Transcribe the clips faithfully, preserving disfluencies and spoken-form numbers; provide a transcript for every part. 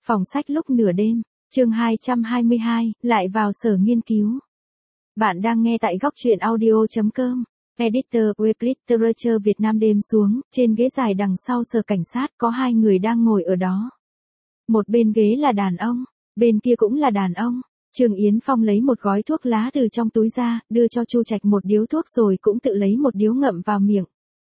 Phòng sách lúc nửa đêm, chương hai trăm hai mươi hai, lại vào sở nghiên cứu. Bạn đang nghe tại góc truyện audio chấm com. Editor Web Literature Việt Nam. Đêm xuống, trên ghế dài đằng sau sở cảnh sát có hai người đang ngồi ở đó. Một bên ghế là đàn ông, bên kia cũng là đàn ông. Trương Yến Phong lấy một gói thuốc lá từ trong túi ra, đưa cho Chu Trạch một điếu thuốc rồi cũng tự lấy một điếu ngậm vào miệng.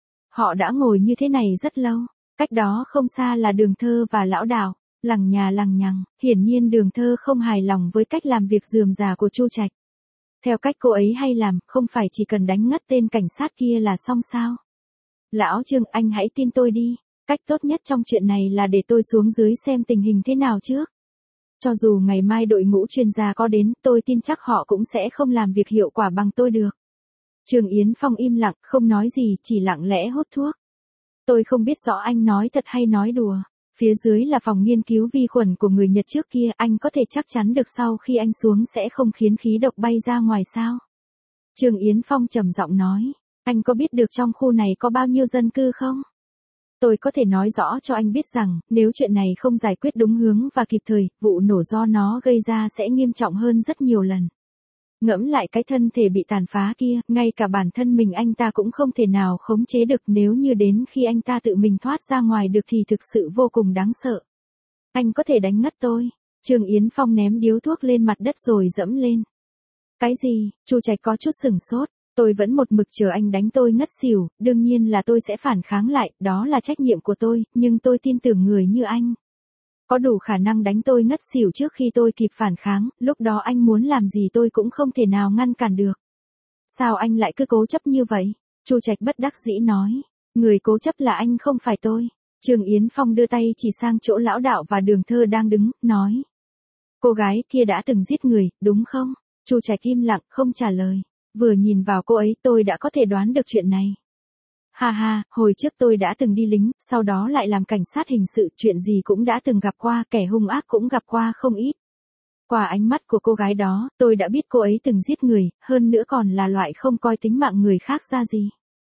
Họ đã ngồi như thế này rất lâu, cách đó không xa là Đường Thơ và Lão Đào, lằng nhà lằng nhằng. Hiển nhiên Đường Thơ không hài lòng với cách làm việc rườm rà của Chu Trạch. Theo cách cô ấy hay làm, không phải chỉ cần đánh ngất tên cảnh sát kia là xong sao? Lão Trương, anh hãy tin tôi đi, cách tốt nhất trong chuyện này là để tôi xuống dưới xem tình hình thế nào trước. Cho dù ngày mai đội ngũ chuyên gia có đến, tôi tin chắc họ cũng sẽ không làm việc hiệu quả bằng tôi được. Trương Yến Phong im lặng, không nói gì, chỉ lặng lẽ hút thuốc. Tôi không biết rõ anh nói thật hay nói đùa. Phía dưới là phòng nghiên cứu vi khuẩn của người Nhật trước kia, anh có thể chắc chắn được sau khi anh xuống sẽ không khiến khí độc bay ra ngoài sao? Trương Yến Phong trầm giọng nói, anh có biết được trong khu này có bao nhiêu dân cư không? Tôi có thể nói rõ cho anh biết rằng, nếu chuyện này không giải quyết đúng hướng và kịp thời, vụ nổ do nó gây ra sẽ nghiêm trọng hơn rất nhiều lần. Ngẫm lại cái thân thể bị tàn phá kia, ngay cả bản thân mình anh ta cũng không thể nào khống chế được, nếu như đến khi anh ta tự mình thoát ra ngoài được thì thực sự vô cùng đáng sợ. Anh có thể đánh ngất tôi. Trương Yến Phong ném điếu thuốc lên mặt đất rồi dẫm lên. Cái gì? Chu Trạch có chút sửng sốt. Tôi vẫn một mực chờ anh đánh tôi ngất xỉu, đương nhiên là tôi sẽ phản kháng lại, đó là trách nhiệm của tôi, nhưng tôi tin tưởng người như anh có đủ khả năng đánh tôi ngất xỉu trước khi tôi kịp phản kháng, lúc đó anh muốn làm gì tôi cũng không thể nào ngăn cản được. Sao anh lại cứ cố chấp như vậy? Chu Trạch bất đắc dĩ nói, người cố chấp là anh không phải tôi. Trương Yến Phong đưa tay chỉ sang chỗ Lão Đạo và Đường Thơ đang đứng, nói. Cô gái kia đã từng giết người, đúng không? Chu Trạch im lặng, không trả lời. Vừa nhìn vào cô ấy tôi đã có thể đoán được chuyện này. Ha ha, hồi trước tôi đã từng đi lính, sau đó lại làm cảnh sát hình sự, chuyện gì cũng đã từng gặp qua, kẻ hung ác cũng gặp qua không ít. Qua ánh mắt của cô gái đó, tôi đã biết cô ấy từng giết người, hơn nữa còn là loại không coi tính mạng người khác ra gì.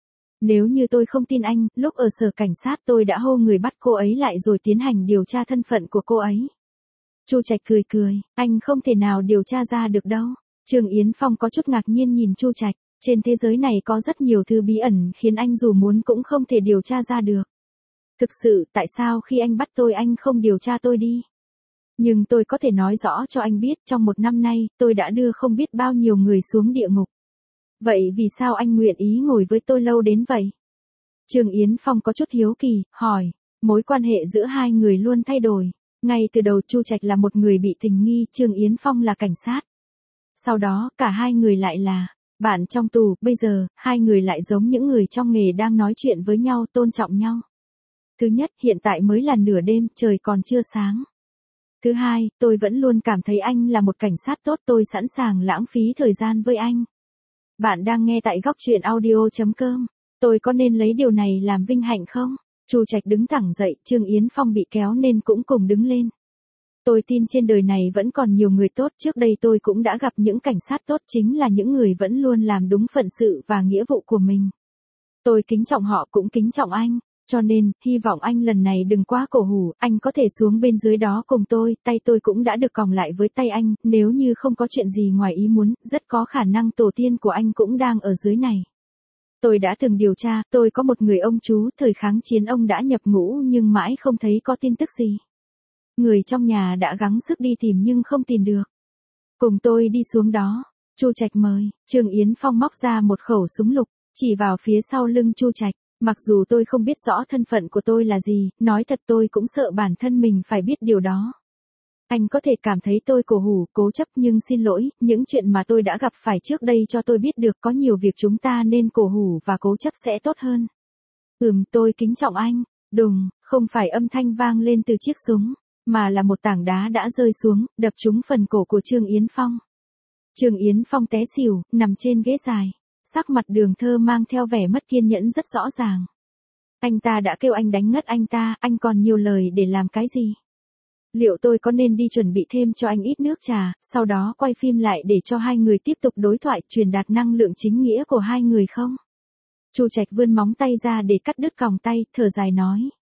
Nếu như tôi không tin anh, lúc ở sở cảnh sát tôi đã hô người bắt cô ấy lại rồi tiến hành điều tra thân phận của cô ấy. Chu Trạch cười cười, anh không thể nào điều tra ra được đâu. Trương Yến Phong có chút ngạc nhiên nhìn Chu Trạch, trên thế giới này có rất nhiều thứ bí ẩn khiến anh dù muốn cũng không thể điều tra ra được. Thực sự, tại sao khi anh bắt tôi anh không điều tra tôi đi? Nhưng tôi có thể nói rõ cho anh biết, trong một năm nay, tôi đã đưa không biết bao nhiêu người xuống địa ngục. Vậy vì sao anh nguyện ý ngồi với tôi lâu đến vậy? Trương Yến Phong có chút hiếu kỳ, hỏi, mối quan hệ giữa hai người luôn thay đổi. Ngay từ đầu Chu Trạch là một người bị tình nghi, Trương Yến Phong là cảnh sát. Sau đó, cả hai người lại là bạn trong tù, bây giờ, hai người lại giống những người trong nghề đang nói chuyện với nhau, tôn trọng nhau. Thứ nhất, hiện tại mới là nửa đêm, trời còn chưa sáng. Thứ hai, tôi vẫn luôn cảm thấy anh là một cảnh sát tốt, tôi sẵn sàng lãng phí thời gian với anh. Bạn đang nghe tại góc truyện audio chấm com. Tôi có nên lấy điều này làm vinh hạnh không? Chu Trạch đứng thẳng dậy, Trương Yến Phong bị kéo nên cũng cùng đứng lên. Tôi tin trên đời này vẫn còn nhiều người tốt, trước đây tôi cũng đã gặp những cảnh sát tốt, chính là những người vẫn luôn làm đúng phận sự và nghĩa vụ của mình. Tôi kính trọng họ cũng kính trọng anh, cho nên, hy vọng anh lần này đừng quá cổ hủ, anh có thể xuống bên dưới đó cùng tôi, tay tôi cũng đã được còng lại với tay anh, nếu như không có chuyện gì ngoài ý muốn, rất có khả năng tổ tiên của anh cũng đang ở dưới này. Tôi đã từng điều tra, tôi có một người ông chú, thời kháng chiến ông đã nhập ngũ nhưng mãi không thấy có tin tức gì. Người trong nhà đã gắng sức đi tìm nhưng không tìm được. Cùng tôi đi xuống đó. Chu Trạch mời. Trương Yến Phong móc ra một khẩu súng lục, chỉ vào phía sau lưng Chu Trạch. Mặc dù tôi không biết rõ thân phận của tôi là gì, nói thật tôi cũng sợ bản thân mình phải biết điều đó. Anh có thể cảm thấy tôi cổ hủ, cố chấp, nhưng xin lỗi, những chuyện mà tôi đã gặp phải trước đây cho tôi biết được có nhiều việc chúng ta nên cổ hủ và cố chấp sẽ tốt hơn. Ừm, tôi kính trọng anh. Đùng, không phải âm thanh vang lên từ chiếc súng, mà là một tảng đá đã rơi xuống, đập trúng phần cổ của Trương Yến Phong. Trương Yến Phong té xỉu, nằm trên ghế dài. Sắc mặt Đường Thơ mang theo vẻ mất kiên nhẫn rất rõ ràng. Anh ta đã kêu anh đánh ngất anh ta, anh còn nhiều lời để làm cái gì? Liệu tôi có nên đi chuẩn bị thêm cho anh ít nước trà, sau đó quay phim lại để cho hai người tiếp tục đối thoại, truyền đạt năng lượng chính nghĩa của hai người không? Chu Trạch vươn móng tay ra để cắt đứt còng tay, thở dài nói.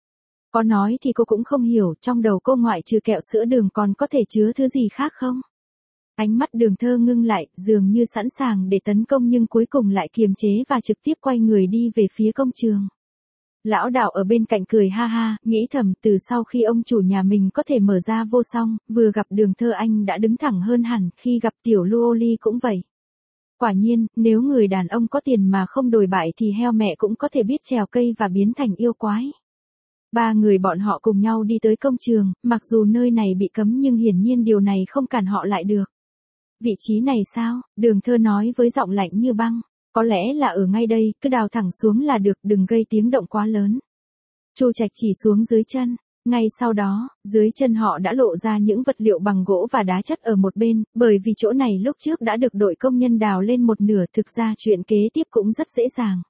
Có nói thì cô cũng không hiểu, trong đầu cô ngoại trừ kẹo sữa đường còn có thể chứa thứ gì khác không? Ánh mắt Đường Thơ ngưng lại, dường như sẵn sàng để tấn công nhưng cuối cùng lại kiềm chế và trực tiếp quay người đi về phía công trường. Lão đạo ở bên cạnh cười ha ha, nghĩ thầm từ sau khi ông chủ nhà mình có thể mở ra vô song, vừa gặp Đường Thơ anh đã đứng thẳng hơn hẳn, khi gặp tiểu Luoli cũng vậy. Quả nhiên, nếu người đàn ông có tiền mà không đồi bại thì heo mẹ cũng có thể biết trèo cây và biến thành yêu quái. Ba người bọn họ cùng nhau đi tới công trường, mặc dù nơi này bị cấm nhưng hiển nhiên điều này không cản họ lại được. Vị trí này sao? Đường Thơ nói với giọng lạnh như băng. Có lẽ là ở ngay đây, cứ đào thẳng xuống là được, đừng gây tiếng động quá lớn. Chu Trạch chỉ xuống dưới chân. Ngay sau đó, dưới chân họ đã lộ ra những vật liệu bằng gỗ và đá chất ở một bên, bởi vì chỗ này lúc trước đã được đội công nhân đào lên một nửa, thực ra chuyện kế tiếp cũng rất dễ dàng.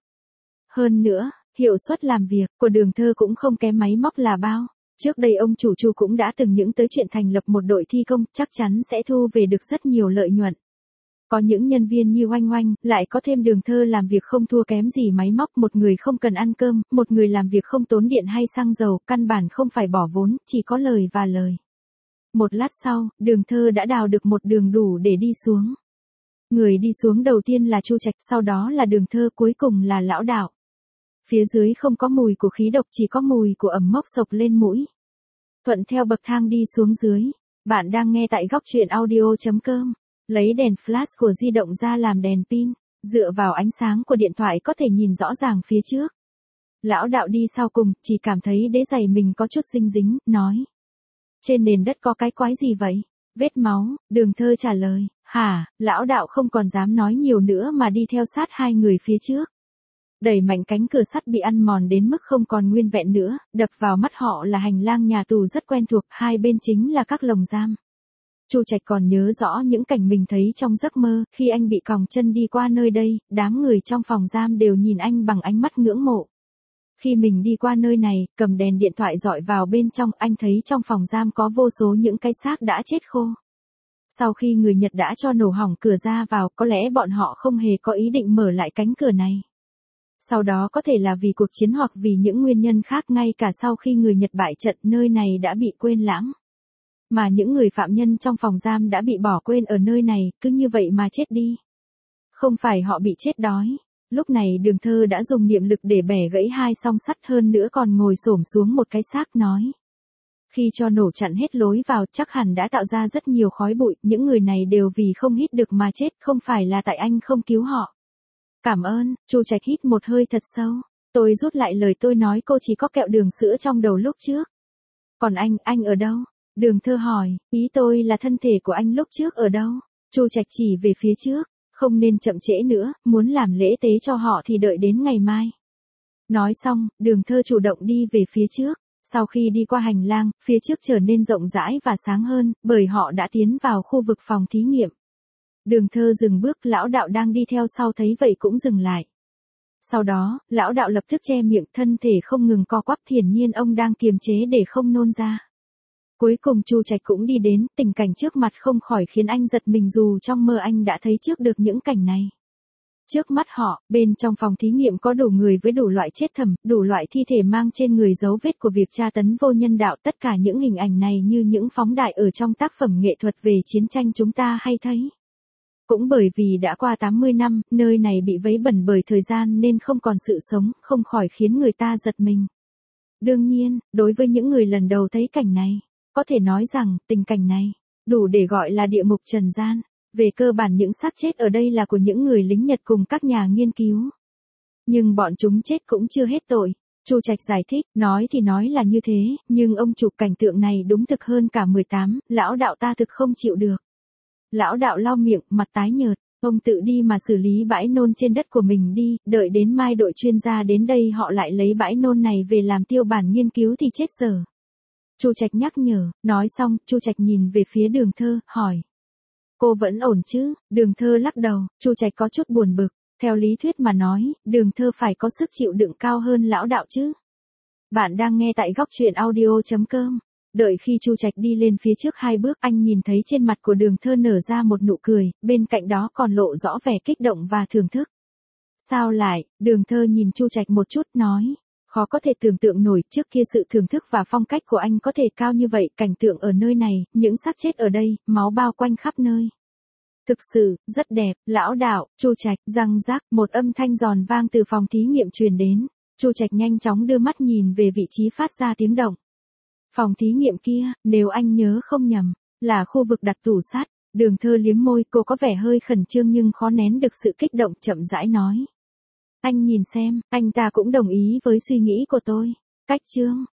Hơn nữa, hiệu suất làm việc của Đường Thơ cũng không kém máy móc là bao. Trước đây ông chủ Chu cũng đã từng những tới chuyện thành lập một đội thi công, chắc chắn sẽ thu về được rất nhiều lợi nhuận. Có những nhân viên như Oanh Oanh, lại có thêm Đường Thơ làm việc không thua kém gì máy móc, một người không cần ăn cơm, một người làm việc không tốn điện hay xăng dầu, căn bản không phải bỏ vốn, chỉ có lời và lời. Một lát sau, Đường Thơ đã đào được một đường đủ để đi xuống. Người đi xuống đầu tiên là Chu Trạch, sau đó là Đường Thơ, cuối cùng là lão đạo. Phía dưới không có mùi của khí độc, chỉ có mùi của ẩm mốc xộc lên mũi. Thuận theo bậc thang đi xuống dưới. Bạn đang nghe tại góc truyện audio chấm com. Lấy đèn flash của di động ra làm đèn pin, dựa vào ánh sáng của điện thoại có thể nhìn rõ ràng phía trước. Lão đạo đi sau cùng, chỉ cảm thấy đế giày mình có chút dinh dính, nói. Trên nền đất có cái quái gì vậy? Vết máu, Đường Thơ trả lời. Hả? Lão đạo không còn dám nói nhiều nữa mà đi theo sát hai người phía trước. Đẩy mạnh cánh cửa sắt bị ăn mòn đến mức không còn nguyên vẹn nữa, đập vào mắt họ là hành lang nhà tù rất quen thuộc, hai bên chính là các lồng giam. Chu Trạch còn nhớ rõ những cảnh mình thấy trong giấc mơ, khi anh bị còng chân đi qua nơi đây, đám người trong phòng giam đều nhìn anh bằng ánh mắt ngưỡng mộ. Khi mình đi qua nơi này, cầm đèn điện thoại dọi vào bên trong, anh thấy trong phòng giam có vô số những cái xác đã chết khô. Sau khi người Nhật đã cho nổ hỏng cửa ra vào, có lẽ bọn họ không hề có ý định mở lại cánh cửa này. Sau đó có thể là vì cuộc chiến hoặc vì những nguyên nhân khác, ngay cả sau khi người Nhật bại trận, nơi này đã bị quên lãng. Mà những người phạm nhân trong phòng giam đã bị bỏ quên ở nơi này, cứ như vậy mà chết đi. Không phải họ bị chết đói. Lúc này Đường Thơ đã dùng niệm lực để bẻ gãy hai song sắt, hơn nữa còn ngồi xổm xuống một cái xác, nói. Khi cho nổ chặn hết lối vào, chắc hẳn đã tạo ra rất nhiều khói bụi, những người này đều vì không hít được mà chết, không phải là tại anh không cứu họ. Cảm ơn. Chu Trạch hít một hơi thật sâu. Tôi rút lại lời tôi nói, cô chỉ có kẹo đường sữa trong đầu lúc trước. Còn anh, anh ở đâu? Đường Thơ hỏi, ý tôi là thân thể của anh lúc trước ở đâu? Chu Trạch chỉ về phía trước, không nên chậm trễ nữa, muốn làm lễ tế cho họ thì đợi đến ngày mai. Nói xong, Đường Thơ chủ động đi về phía trước. Sau khi đi qua hành lang, phía trước trở nên rộng rãi và sáng hơn, bởi họ đã tiến vào khu vực phòng thí nghiệm. Đường Thơ dừng bước, lão đạo đang đi theo sau thấy vậy cũng dừng lại. Sau đó, lão đạo lập tức che miệng, thân thể không ngừng co quắp, hiển nhiên ông đang kiềm chế để không nôn ra. Cuối cùng Chu Trạch cũng đi đến, tình cảnh trước mặt không khỏi khiến anh giật mình, dù trong mơ anh đã thấy trước được những cảnh này. Trước mắt họ, bên trong phòng thí nghiệm có đủ người với đủ loại chết thầm, đủ loại thi thể mang trên người dấu vết của việc tra tấn vô nhân đạo. Tất cả những hình ảnh này như những phóng đại ở trong tác phẩm nghệ thuật về chiến tranh chúng ta hay thấy. Cũng bởi vì đã qua tám mươi năm, nơi này bị vấy bẩn bởi thời gian nên không còn sự sống, không khỏi khiến người ta giật mình. Đương nhiên, đối với những người lần đầu thấy cảnh này, có thể nói rằng, tình cảnh này, đủ để gọi là địa ngục trần gian. Về cơ bản những xác chết ở đây là của những người lính Nhật cùng các nhà nghiên cứu. Nhưng bọn chúng chết cũng chưa hết tội. Chu Trạch giải thích, nói thì nói là như thế, nhưng ông chụp cảnh tượng này đúng thực hơn cả mười tám, lão đạo ta thực không chịu được. Lão đạo lau miệng, mặt tái nhợt, ông tự đi mà xử lý bãi nôn trên đất của mình đi, đợi đến mai đội chuyên gia đến đây họ lại lấy bãi nôn này về làm tiêu bản nghiên cứu thì chết dở. Chu Trạch nhắc nhở, nói xong, Chu Trạch nhìn về phía Đường Thơ, hỏi. Cô vẫn ổn chứ? Đường Thơ lắc đầu, Chu Trạch có chút buồn bực, theo lý thuyết mà nói, Đường Thơ phải có sức chịu đựng cao hơn lão đạo chứ. Bạn đang nghe tại góc truyện audio chấm com. Đợi khi Chu Trạch đi lên phía trước hai bước, anh nhìn thấy trên mặt của Đường Thơ nở ra một nụ cười, bên cạnh đó còn lộ rõ vẻ kích động và thưởng thức. Sao lại? Đường Thơ nhìn Chu Trạch một chút, nói. Khó có thể tưởng tượng nổi trước kia sự thưởng thức và phong cách của anh có thể cao như vậy, cảnh tượng ở nơi này, những xác chết ở đây, máu bao quanh khắp nơi. Thực sự, rất đẹp, lão đạo, Chu Trạch, răng rác, một âm thanh giòn vang từ phòng thí nghiệm truyền đến. Chu Trạch nhanh chóng đưa mắt nhìn về vị trí phát ra tiếng động. Phòng thí nghiệm kia, nếu anh nhớ không nhầm, là khu vực đặt tủ sắt. Đường Thơ liếm môi, cô có vẻ hơi khẩn trương nhưng khó nén được sự kích động, chậm rãi nói. Anh nhìn xem, anh ta cũng đồng ý với suy nghĩ của tôi. Cách chương